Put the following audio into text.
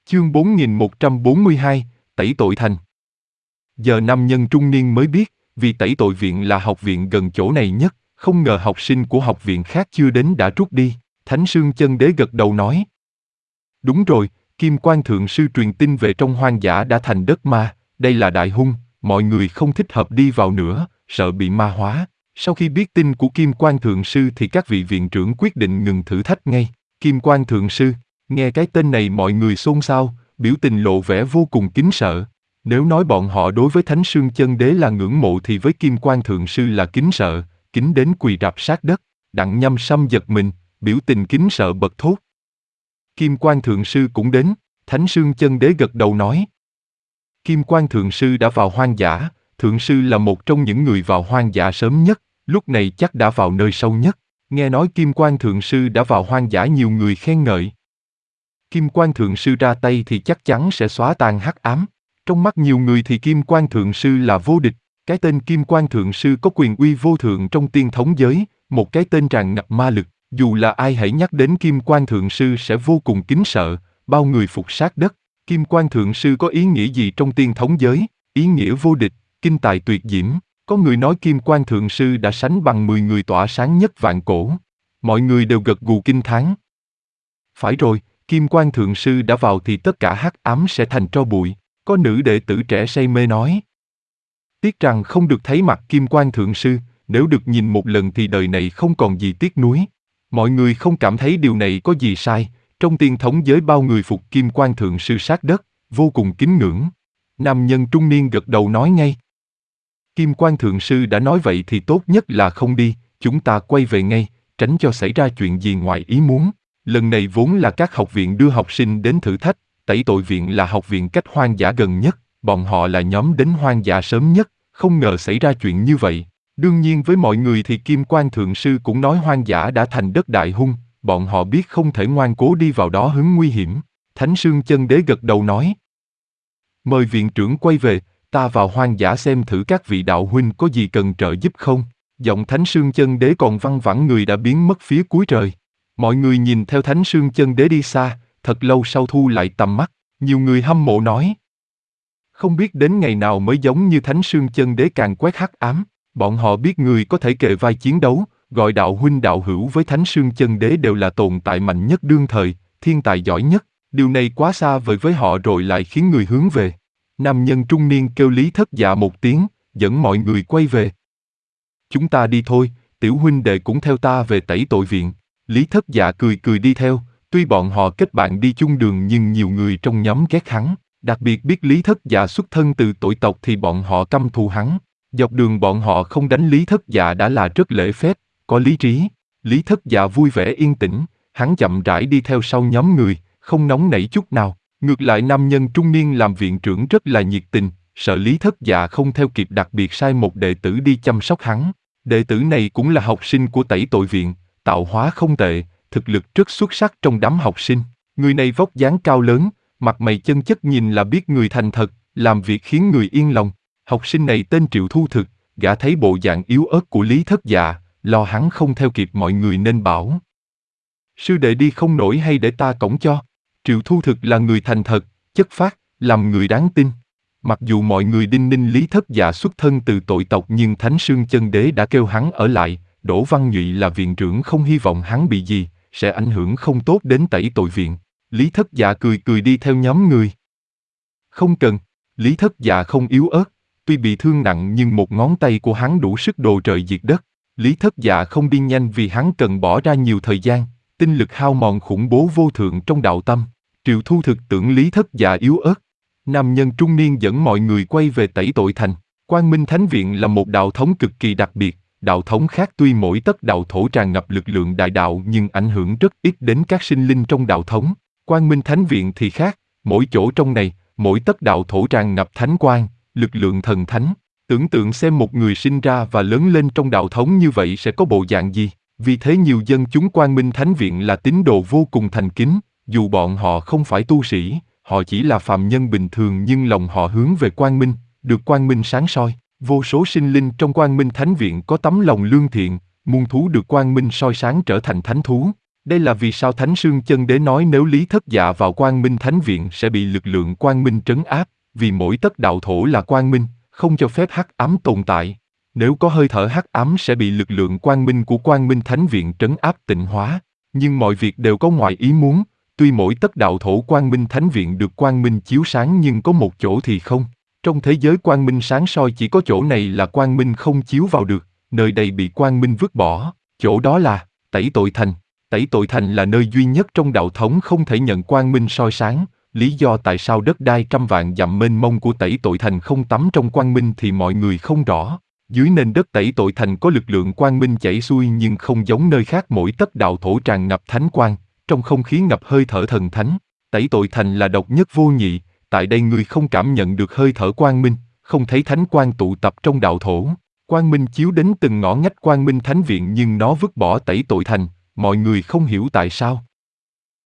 Chương 4142, Tẩy tội thành. Giờ nam nhân trung niên mới biết, vì tẩy tội viện là học viện gần chỗ này nhất, không ngờ học sinh của học viện khác chưa đến đã rút đi. Thánh Sương Chân Đế gật đầu nói. Đúng rồi, Kim Quan Thượng Sư truyền tin về trong hoang dã đã thành đất ma, đây là đại hung, mọi người không thích hợp đi vào nữa, sợ bị ma hóa. Sau khi biết tin của Kim Quan Thượng Sư thì các vị viện trưởng quyết định ngừng thử thách ngay. Kim Quan Thượng Sư, nghe cái tên này mọi người xôn xao, biểu tình lộ vẻ vô cùng kính sợ. Nếu nói bọn họ đối với Thánh Sương Chân Đế là ngưỡng mộ thì với Kim Quan Thượng Sư là kính sợ, kính đến quỳ rạp sát đất. Đặng Nhâm Sâm giật mình, biểu tình kính sợ bật thốt. Kim Quan Thượng Sư cũng đến, Thánh Sương Chân Đế gật đầu nói. Kim Quan Thượng Sư đã vào hoang dã, Thượng Sư là một trong những người vào hoang dã sớm nhất, lúc này chắc đã vào nơi sâu nhất. Nghe nói Kim Quan Thượng Sư đã vào hoang dã nhiều người khen ngợi. Kim Quan Thượng Sư ra tay thì chắc chắn sẽ xóa tan hắc ám. Trong mắt nhiều người thì Kim Quan Thượng Sư là vô địch. Cái tên Kim Quan Thượng Sư có quyền uy vô thượng trong tiên thống giới, một cái tên tràn ngập ma lực. Dù là ai hãy nhắc đến Kim Quan Thượng Sư sẽ vô cùng kính sợ, bao người phục sát đất. Kim Quan Thượng Sư có ý nghĩa gì trong tiên thống giới? Ý nghĩa vô địch, kinh tài tuyệt diễm. Có người nói Kim Quan Thượng Sư đã sánh bằng 10 người tỏa sáng nhất vạn cổ. Mọi người đều gật gù kinh thán. Phải rồi, Kim Quan Thượng Sư đã vào thì tất cả hắc ám sẽ thành tro bụi. Có nữ đệ tử trẻ say mê nói. Tiếc rằng không được thấy mặt Kim Quan Thượng Sư, nếu được nhìn một lần thì đời này không còn gì tiếc nuối. Mọi người không cảm thấy điều này có gì sai, trong tiên thống giới bao người phục Kim Quan Thượng Sư sát đất, vô cùng kính ngưỡng. Nam nhân trung niên gật đầu nói ngay. Kim Quan Thượng Sư đã nói vậy thì tốt nhất là không đi, chúng ta quay về ngay, tránh cho xảy ra chuyện gì ngoài ý muốn. Lần này vốn là các học viện đưa học sinh đến thử thách, Tẩy Tội Viện là học viện cách hoang dã gần nhất, bọn họ là nhóm đến hoang dã sớm nhất, không ngờ xảy ra chuyện như vậy. Đương nhiên với mọi người thì Kim Quan Thượng Sư cũng nói hoang dã đã thành đất đại hung, bọn họ biết không thể ngoan cố đi vào đó hứng nguy hiểm. Thánh Sương Chân Đế gật đầu nói. Mời viện trưởng quay về, ta vào hoang dã xem thử các vị đạo huynh có gì cần trợ giúp không. Giọng Thánh Sương Chân Đế còn văng vẳng người đã biến mất phía cuối trời. Mọi người nhìn theo Thánh Sương Chân Đế đi xa, thật lâu sau thu lại tầm mắt, nhiều người hâm mộ nói. Không biết đến ngày nào mới giống như Thánh Sương Chân Đế càn quét hắc ám. Bọn họ biết người có thể kề vai chiến đấu, gọi đạo huynh đạo hữu với Thánh Sương Chân Đế đều là tồn tại mạnh nhất đương thời, thiên tài giỏi nhất. Điều này quá xa vời với họ rồi lại khiến người hướng về. Nam nhân trung niên kêu Lý Thất Dạ một tiếng, dẫn mọi người quay về. Chúng ta đi thôi, tiểu huynh đệ cũng theo ta về Tẩy Tội Viện. Lý Thất Dạ cười cười đi theo, tuy bọn họ kết bạn đi chung đường nhưng nhiều người trong nhóm ghét hắn, đặc biệt biết Lý Thất Dạ xuất thân từ tội tộc thì bọn họ căm thù hắn. Dọc đường bọn họ không đánh Lý Thất Dạ đã là rất lễ phép, có lý trí. Lý Thất Dạ vui vẻ yên tĩnh, hắn chậm rãi đi theo sau nhóm người, không nóng nảy chút nào. Ngược lại nam nhân trung niên làm viện trưởng rất là nhiệt tình, sợ Lý Thất Dạ không theo kịp đặc biệt sai một đệ tử đi chăm sóc hắn. Đệ tử này cũng là học sinh của Tẩy Tội Viện, tạo hóa không tệ, thực lực rất xuất sắc trong đám học sinh. Người này vóc dáng cao lớn, mặt mày chân chất nhìn là biết người thành thật, làm việc khiến người yên lòng. Học sinh này tên Triệu Thu Thực, gã thấy bộ dạng yếu ớt của Lý Thất Dạ, lo hắn không theo kịp mọi người nên bảo. Sư đệ đi không nổi hay để ta cõng cho? Triệu Thu Thực là người thành thật, chất phác, làm người đáng tin. Mặc dù mọi người đinh ninh Lý Thất Dạ xuất thân từ tội tộc nhưng Thánh Sương Chân Đế đã kêu hắn ở lại, Đỗ Văn Nhụy là viện trưởng không hy vọng hắn bị gì, sẽ ảnh hưởng không tốt đến Tẩy Tội Viện. Lý Thất Dạ cười cười đi theo nhóm người. Không cần, Lý Thất Dạ không yếu ớt, tuy bị thương nặng nhưng một ngón tay của hắn đủ sức đồ trời diệt đất. Lý Thất Dạ không đi nhanh vì hắn cần bỏ ra nhiều thời gian, tinh lực hao mòn khủng bố vô thượng trong đạo tâm. Triệu Thu Thực tưởng Lý Thất Dạ yếu ớt. Nam nhân trung niên dẫn mọi người quay về Tẩy Tội Thành. Quang Minh Thánh Viện là một đạo thống cực kỳ đặc biệt. Đạo thống khác tuy mỗi tấc đạo thổ tràn ngập lực lượng đại đạo nhưng ảnh hưởng rất ít đến các sinh linh trong đạo thống. Quang Minh Thánh Viện thì khác, mỗi chỗ trong này, mỗi tấc đạo thổ tràn ngập thánh quang, lực lượng thần thánh. Tưởng tượng xem một người sinh ra và lớn lên trong đạo thống như vậy sẽ có bộ dạng gì. Vì thế nhiều dân chúng Quang Minh Thánh Viện là tín đồ vô cùng thành kính, dù bọn họ không phải tu sĩ, họ chỉ là phàm nhân bình thường nhưng lòng họ hướng về Quang Minh, được Quang Minh sáng soi. Vô số sinh linh trong Quang Minh Thánh Viện có tấm lòng lương thiện, muôn thú được Quang Minh soi sáng trở thành thánh thú. Đây là vì sao Thánh Sương Chân Đế nói nếu Lý Thất Dạ vào Quang Minh Thánh Viện sẽ bị lực lượng Quang Minh trấn áp, vì mỗi tấc đạo thổ là Quang Minh, không cho phép hắc ám tồn tại. Nếu có hơi thở hắc ám sẽ bị lực lượng Quang Minh của Quang Minh Thánh Viện trấn áp tịnh hóa. Nhưng mọi việc đều có ngoài ý muốn, tuy mỗi tấc đạo thổ Quang Minh Thánh Viện được Quang Minh chiếu sáng nhưng có một chỗ thì không. Trong thế giới Quang Minh sáng soi chỉ có chỗ này là Quang Minh không chiếu vào được, nơi đây bị Quang Minh vứt bỏ, chỗ đó là Tẩy Tội Thành. Tẩy Tội Thành là nơi duy nhất trong đạo thống không thể nhận Quang Minh soi sáng, lý do tại sao đất đai trăm vạn dặm mênh mông của Tẩy Tội Thành không tắm trong Quang Minh thì mọi người không rõ. Dưới nền đất Tẩy Tội Thành có lực lượng Quang Minh chảy xuôi nhưng không giống nơi khác mỗi tấc đạo thổ tràn ngập thánh quang, trong không khí ngập hơi thở thần thánh. Tẩy Tội Thành là độc nhất vô nhị, tại đây người không cảm nhận được hơi thở Quang Minh, không thấy thánh quang tụ tập trong đạo thổ. Quang Minh chiếu đến từng ngõ ngách Quang Minh Thánh Viện nhưng nó vứt bỏ Tẩy Tội Thành, mọi người không hiểu tại sao.